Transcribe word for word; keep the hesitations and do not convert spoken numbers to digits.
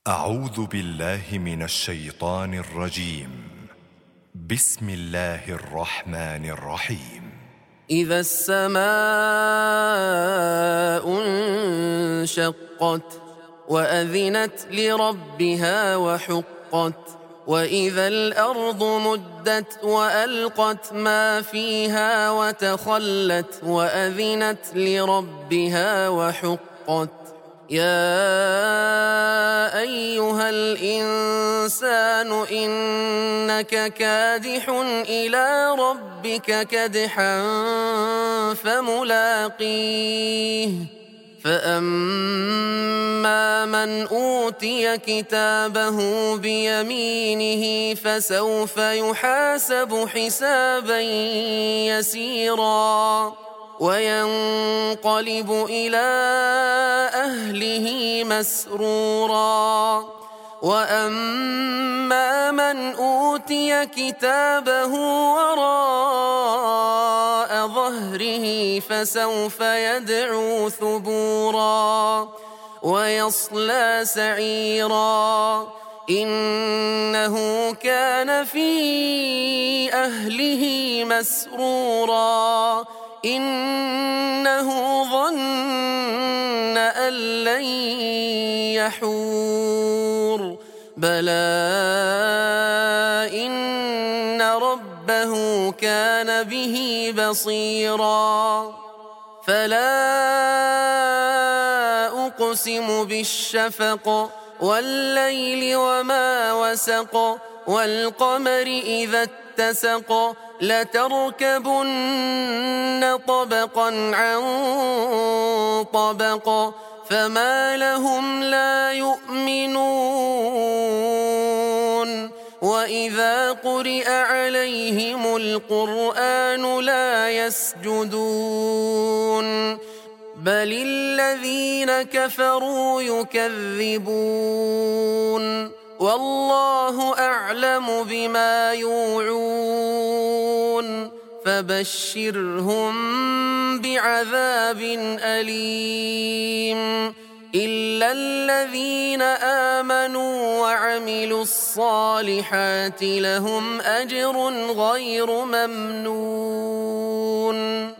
أعوذ بالله من الشيطان الرجيم. بسم الله الرحمن الرحيم. إذا السماء انشقت وأذنت لربها وحقت وإذا الأرض مدت وألقت ما فيها وتخلت وأذنت لربها وحقت يا أيها الإنسان إنك كادح إلى ربك كدحا فملاقيه فأما من أوتي كتابه بيمينه فسوف يحاسب حسابا يسيرا وينقلب إلى أهله مسرورا وأما من أوتي كتابه وراء ظهره فسوف يدعو ثبورا ويصلى سعيرا إنه كان في أهله مسرورا إنه ظن أن لن يحور بلى إن ربه كان به بصيرا فلا أقسم بالشفق والليل وما وسق والقمر إذا اتسق لتركبن طبقا عن طبق فما لهم لا يؤمنون وإذا قرئ عليهم القرآن لا يسجدون بل الذين كفروا يكذبون والله أعلم بما يوعون فبشرهم بعذاب أليم إلا الذين آمنوا وعملوا الصالحات لهم أجر غير ممنون.